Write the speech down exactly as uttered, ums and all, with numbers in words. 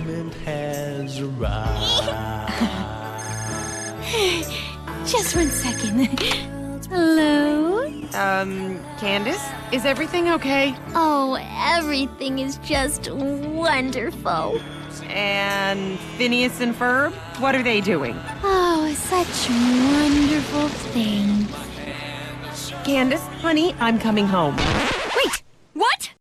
moment has arrived. Just one second. Hello? Um, Candace? Is everything okay? Oh, everything is just wonderful. And Phineas and Ferb? What are they doing? Oh, such wonderful things. Candace, honey, I'm coming home.